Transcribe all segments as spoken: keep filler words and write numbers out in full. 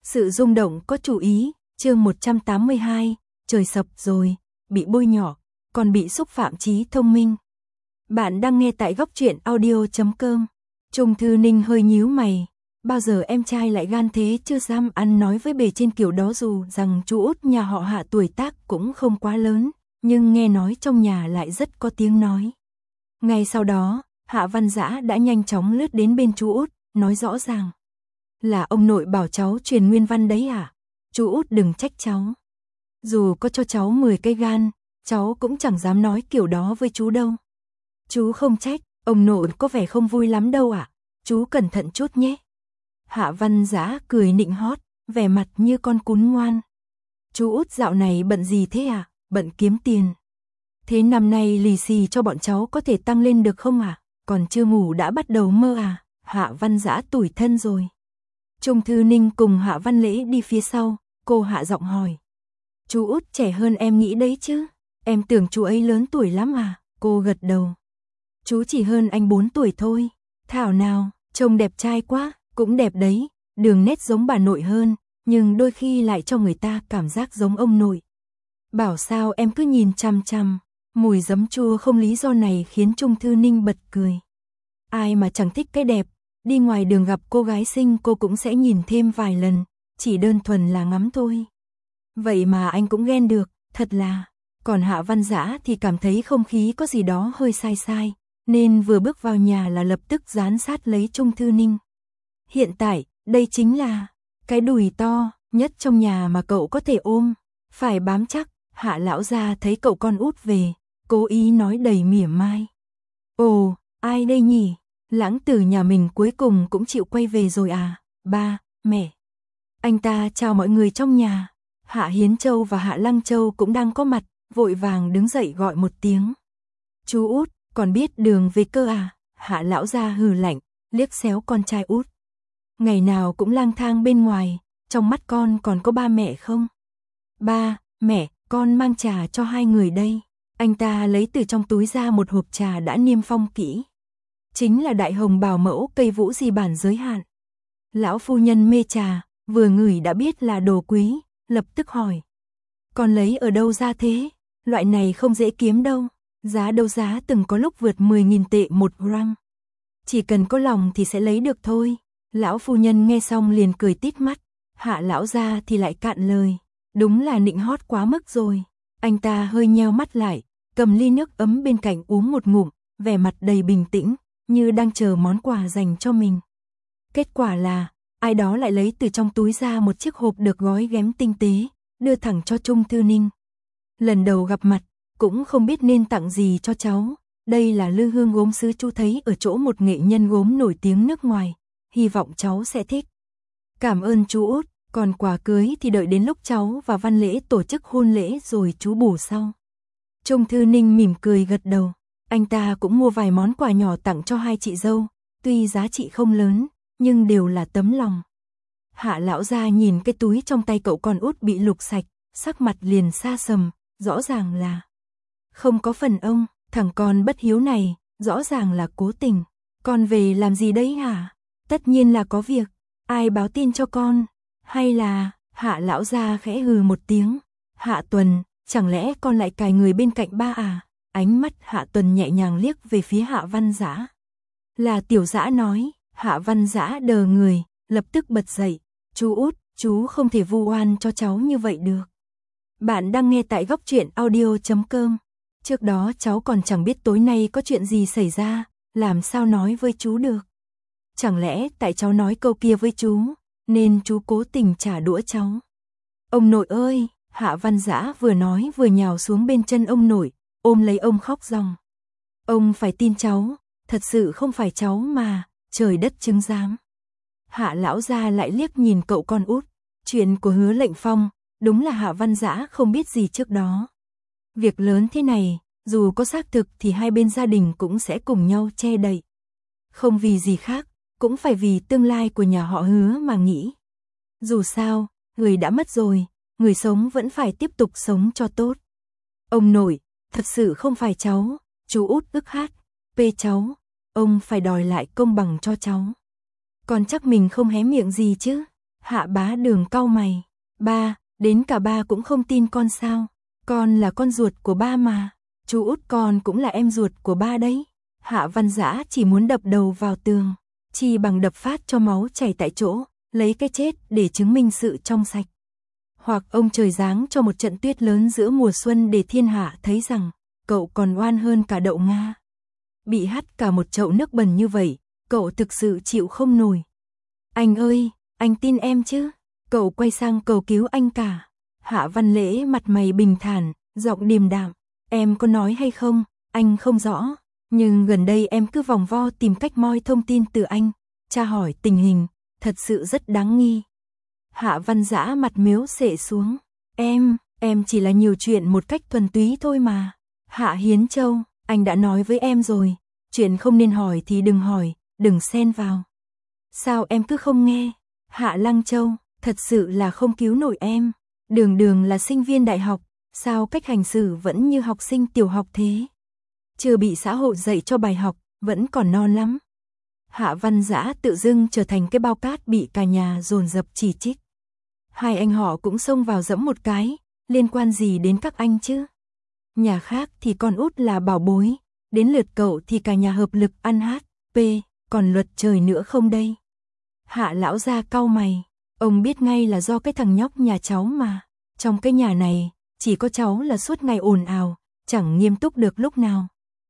Sự rung động có chủ ý, chương một trăm tám mươi hai, trời sập rồi, bị bôi nhọ, còn bị xúc phạm trí thông minh. Bạn đang nghe tại góc truyện audio chấm com. Trung Thư Ninh hơi nhíu mày, bao giờ em trai lại gan thế chưa dám ăn nói với bề trên kiểu đó, dù rằng chú út nhà họ Hạ tuổi tác cũng không quá lớn, nhưng nghe nói trong nhà lại rất có tiếng nói. Ngay sau đó, Hạ Văn Dã đã nhanh chóng lướt đến bên chú út, nói rõ ràng. Là ông nội bảo cháu truyền nguyên văn đấy à? Chú út đừng trách cháu. Dù có cho cháu mười cây gan, cháu cũng chẳng dám nói kiểu đó với chú đâu. Chú không trách, ông nội có vẻ không vui lắm đâu ạ. À? Chú cẩn thận chút nhé. Hạ Văn Dã cười nịnh hót, vẻ mặt như con cún ngoan. Chú út dạo này bận gì thế à? Bận kiếm tiền. Thế năm nay lì xì cho bọn cháu có thể tăng lên được không à? Còn chưa ngủ đã bắt đầu mơ à? Hạ Văn Dã tủi thân rồi. Trung Thư Ninh cùng Hạ Văn Lễ đi phía sau, cô hạ giọng hỏi. Chú út trẻ hơn em nghĩ đấy chứ? Em tưởng chú ấy lớn tuổi lắm à? Cô gật đầu. Chú chỉ hơn anh bốn tuổi thôi. Thảo nào, trông đẹp trai quá, cũng đẹp đấy, đường nét giống bà nội hơn, nhưng đôi khi lại cho người ta cảm giác giống ông nội. Bảo sao em cứ nhìn chăm chăm, mùi giấm chua không lý do này khiến Trung Thư Ninh bật cười. Ai mà chẳng thích cái đẹp, đi ngoài đường gặp cô gái xinh cô cũng sẽ nhìn thêm vài lần, chỉ đơn thuần là ngắm thôi. Vậy mà anh cũng ghen được, thật là. Còn Hạ Văn Dã thì cảm thấy không khí có gì đó hơi sai sai, nên vừa bước vào nhà là lập tức dán sát lấy Trung Thư Ninh. Hiện tại, đây chính là cái đùi to nhất trong nhà mà cậu có thể ôm, phải bám chắc. Hạ lão gia thấy cậu con út về, cố ý nói đầy mỉa mai. Ồ, ai đây nhỉ? Lãng tử nhà mình cuối cùng cũng chịu quay về rồi à? Ba, mẹ. Anh ta chào mọi người trong nhà. Hạ Hiến Châu và Hạ Lăng Châu cũng đang có mặt, vội vàng đứng dậy gọi một tiếng. Chú út, còn biết đường về cơ à? Hạ lão gia hừ lạnh, liếc xéo con trai út. Ngày nào cũng lang thang bên ngoài, trong mắt con còn có ba mẹ không? Ba, mẹ, con mang trà cho hai người đây. Anh ta lấy từ trong túi ra một hộp trà đã niêm phong kỹ. Chính là đại hồng bảo mẫu cây vũ di bản giới hạn. Lão phu nhân mê trà, vừa ngửi đã biết là đồ quý, lập tức hỏi. Con lấy ở đâu ra thế? Loại này không dễ kiếm đâu. Giá đấu giá từng có lúc vượt mười nghìn tệ một gram. Chỉ cần có lòng thì sẽ lấy được thôi. Lão phu nhân nghe xong liền cười tít mắt. Hạ lão gia thì lại cạn lời. Đúng là nịnh hót quá mức rồi. Anh ta hơi nheo mắt lại, cầm ly nước ấm bên cạnh uống một ngụm, vẻ mặt đầy bình tĩnh, như đang chờ món quà dành cho mình. Kết quả là, ai đó lại lấy từ trong túi ra một chiếc hộp được gói ghém tinh tế, đưa thẳng cho Trung Thư Ninh. Lần đầu gặp mặt, cũng không biết nên tặng gì cho cháu. Đây là lư hương gốm sứ chú thấy ở chỗ một nghệ nhân gốm nổi tiếng nước ngoài. Hy vọng cháu sẽ thích. Cảm ơn chú út, còn quà cưới thì đợi đến lúc cháu và Văn Lễ tổ chức hôn lễ rồi chú bù sau. Trung Thư Ninh mỉm cười gật đầu. Anh ta cũng mua vài món quà nhỏ tặng cho hai chị dâu, tuy giá trị không lớn, nhưng đều là tấm lòng. Hạ lão gia nhìn cái túi trong tay cậu con út bị lục sạch, sắc mặt liền xa sầm, rõ ràng là không có phần ông, thằng con bất hiếu này, rõ ràng là cố tình. Con về làm gì đấy hả? Tất nhiên là có việc, ai báo tin cho con? Hay là, Hạ lão gia khẽ hừ một tiếng. Hạ Tuần, chẳng lẽ con lại cài người bên cạnh ba à? Ánh mắt Hạ Tuần nhẹ nhàng liếc về phía Hạ Văn Dã. Là Tiểu Dã nói. Hạ Văn Dã đờ người, lập tức bật dậy. Chú út, chú không thể vu oan cho cháu như vậy được. Bạn đang nghe tại góc truyện audio chấm com. Trước đó cháu còn chẳng biết tối nay có chuyện gì xảy ra, làm sao nói với chú được. Chẳng lẽ tại cháu nói câu kia với chú, nên chú cố tình trả đũa cháu. Ông nội ơi, Hạ Văn Dã vừa nói vừa nhào xuống bên chân ông nội, ôm lấy ông khóc ròng. Ông phải tin cháu, thật sự không phải cháu mà, trời đất chứng giám. Hạ lão gia lại liếc nhìn cậu con út, chuyện của Hứa Lệnh Phong, đúng là Hạ Văn Dã không biết gì trước đó. Việc lớn thế này, dù có xác thực thì hai bên gia đình cũng sẽ cùng nhau che đậy. Không vì gì khác, cũng phải vì tương lai của nhà họ Hứa mà nghĩ. Dù sao, người đã mất rồi, người sống vẫn phải tiếp tục sống cho tốt. Ông nội, thật sự không phải cháu, chú út ức hát, pê cháu, ông phải đòi lại công bằng cho cháu. Còn chắc mình không hé miệng gì chứ? Hạ Bá Đường cau mày. Ba, đến cả ba cũng không tin con sao? Con là con ruột của ba mà. Chú út con cũng là em ruột của ba đấy. Hạ Văn Dã chỉ muốn đập đầu vào tường, chi bằng đập phát cho máu chảy tại chỗ, lấy cái chết để chứng minh sự trong sạch. Hoặc ông trời giáng cho một trận tuyết lớn giữa mùa xuân để thiên hạ thấy rằng cậu còn oan hơn cả đậu Nga. Bị hắt cả một chậu nước bẩn như vậy, cậu thực sự chịu không nổi. Anh ơi, anh tin em chứ? Cậu quay sang cầu cứu anh cả. Hạ Văn Lễ mặt mày bình thản, giọng điềm đạm. Em có nói hay không, anh không rõ. Nhưng gần đây em cứ vòng vo tìm cách moi thông tin từ anh. Tra hỏi tình hình, thật sự rất đáng nghi. Hạ Văn Dã mặt miếu xệ xuống. Em, em chỉ là nhiều chuyện một cách thuần túy thôi mà. Hạ Hiến Châu, anh đã nói với em rồi. Chuyện không nên hỏi thì đừng hỏi, đừng xen vào. Sao em cứ không nghe? Hạ Lăng Châu, thật sự là không cứu nổi em. Đường đường là sinh viên đại học, sao cách hành xử vẫn như học sinh tiểu học thế? Chưa bị xã hội dạy cho bài học, vẫn còn non lắm. Hạ Văn Dã tự dưng trở thành cái bao cát bị cả nhà dồn dập chỉ trích. Hai anh họ cũng xông vào giẫm một cái, liên quan gì đến các anh chứ? Nhà khác thì con út là bảo bối, đến lượt cậu thì cả nhà hợp lực ăn hát, p, còn luật trời nữa không đây? Hạ lão gia cau mày, ông biết ngay là do cái thằng nhóc nhà cháu mà. Trong cái nhà này, chỉ có cháu là suốt ngày ồn ào, chẳng nghiêm túc được lúc nào.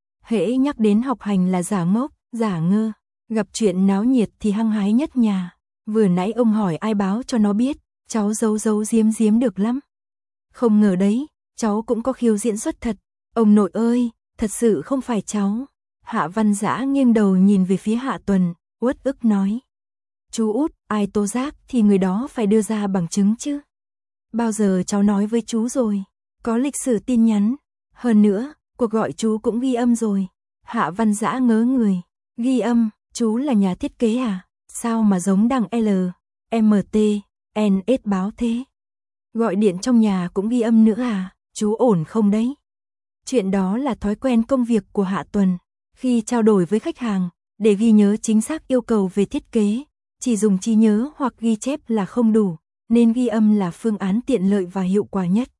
Hễ nhắc đến học hành là giả ngốc, giả ngơ, gặp chuyện náo nhiệt thì hăng hái nhất nhà. Vừa nãy ông hỏi ai báo cho nó biết, cháu giấu giấu giếm giếm được lắm. Không ngờ đấy, cháu cũng có khiêu diễn xuất thật. Ông nội ơi, thật sự không phải cháu. Hạ Văn Dã nghiêng đầu nhìn về phía Hạ Tuần, uất ức nói. Chú út, ai tố giác thì người đó phải đưa ra bằng chứng chứ. Bao giờ cháu nói với chú rồi, có lịch sử tin nhắn. Hơn nữa, cuộc gọi chú cũng ghi âm rồi. Hạ Văn Dã ngớ người, ghi âm, chú là nhà thiết kế à? Sao mà giống đằng L, M T, N S báo thế? Gọi điện trong nhà cũng ghi âm nữa à? Chú ổn không đấy? Chuyện đó là thói quen công việc của Hạ Tuần. Khi trao đổi với khách hàng, để ghi nhớ chính xác yêu cầu về thiết kế, chỉ dùng trí nhớ hoặc ghi chép là không đủ, nên ghi âm là phương án tiện lợi và hiệu quả nhất.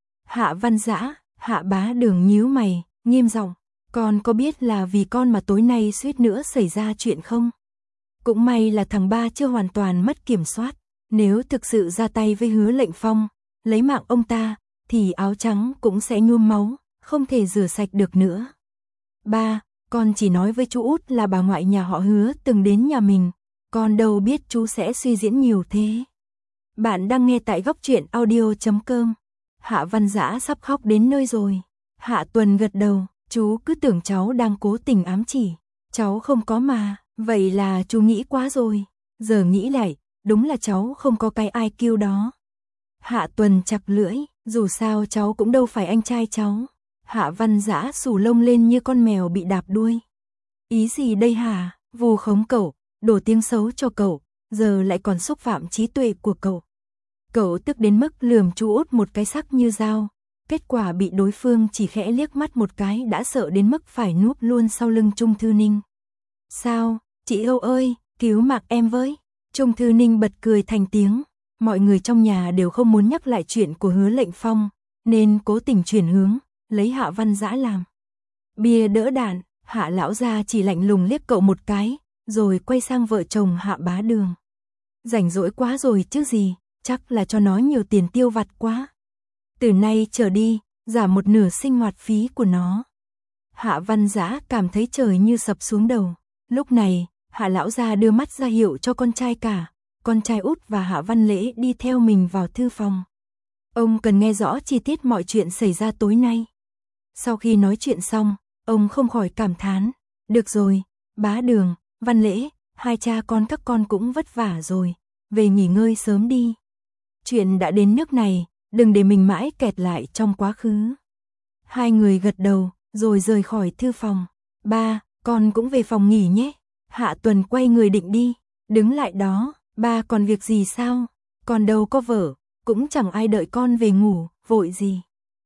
Hạ Văn Dã, Hạ Bá Đường nhíu mày, nghiêm giọng, con có biết là vì con mà tối nay suýt nữa xảy ra chuyện không? Cũng may là thằng ba chưa hoàn toàn mất kiểm soát, nếu thực sự ra tay với Hứa Lệnh Phong, lấy mạng ông ta, thì áo trắng cũng sẽ nhuốm máu, không thể rửa sạch được nữa. Ba, con chỉ nói với chú út là bà ngoại nhà họ Hứa từng đến nhà mình, con đâu biết chú sẽ suy diễn nhiều thế. Bạn đang nghe tại góc truyện audio chấm com. Hạ Văn Dã sắp khóc đến nơi rồi. Hạ Tuần gật đầu, chú cứ tưởng cháu đang cố tình ám chỉ. Cháu không có mà, vậy là chú nghĩ quá rồi. Giờ nghĩ lại, đúng là cháu không có cái i kiu đó. Hạ Tuần chặt lưỡi, dù sao cháu cũng đâu phải anh trai cháu. Hạ Văn Dã xù lông lên như con mèo bị đạp đuôi. Ý gì đây hả? Vu khống cậu, đổ tiếng xấu cho cậu, giờ lại còn xúc phạm trí tuệ của cậu. Cậu tức đến mức lườm chú út một cái sắc như dao, kết quả bị đối phương chỉ khẽ liếc mắt một cái đã sợ đến mức phải núp luôn sau lưng Trung Thư Ninh. Sao, chị Âu ơi, cứu mạng em với. Trung Thư Ninh bật cười thành tiếng, mọi người trong nhà đều không muốn nhắc lại chuyện của Hứa Lệnh Phong, nên cố tình chuyển hướng, lấy Hạ Văn Dã làm bia đỡ đạn. Hạ lão gia chỉ lạnh lùng liếc cậu một cái, rồi quay sang vợ chồng Hạ Bá Đường. Rảnh rỗi quá rồi chứ gì, chắc là cho nó nhiều tiền tiêu vặt quá. Từ nay trở đi, giảm một nửa sinh hoạt phí của nó. Hạ Văn Dã cảm thấy trời như sập xuống đầu. Lúc này, Hạ lão gia đưa mắt ra hiệu cho con trai cả, con trai út và Hạ Văn Lễ đi theo mình vào thư phòng. Ông cần nghe rõ chi tiết mọi chuyện xảy ra tối nay. Sau khi nói chuyện xong, ông không khỏi cảm thán, được rồi, Bá Đường, Văn Lễ, hai cha con các con cũng vất vả rồi, về nghỉ ngơi sớm đi. Chuyện đã đến nước này, đừng để mình mãi kẹt lại trong quá khứ. Hai người gật đầu, rồi rời khỏi thư phòng. Ba, con cũng về phòng nghỉ nhé. Hạ Tuần quay người định đi, đứng lại đó, ba còn việc gì sao? Con đâu có vợ, cũng chẳng ai đợi con về ngủ, vội gì.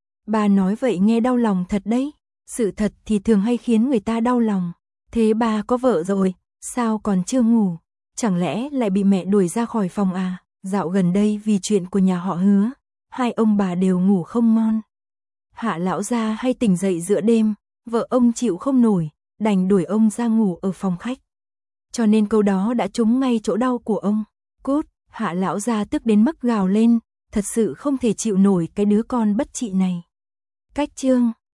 Ba nói vậy nghe đau lòng thật đấy, sự thật thì thường hay khiến người ta đau lòng. Thế ba có vợ rồi, sao còn chưa ngủ? Chẳng lẽ lại bị mẹ đuổi ra khỏi phòng à? Dạo gần đây vì chuyện của nhà họ Hứa, hai ông bà đều ngủ không ngon. Hạ lão gia hay tỉnh dậy giữa đêm, vợ ông chịu không nổi, đành đuổi ông ra ngủ ở phòng khách. Cho nên câu đó đã trúng ngay chỗ đau của ông. Cút, Hạ lão gia tức đến mức gào lên, thật sự không thể chịu nổi cái đứa con bất trị này. Cách chương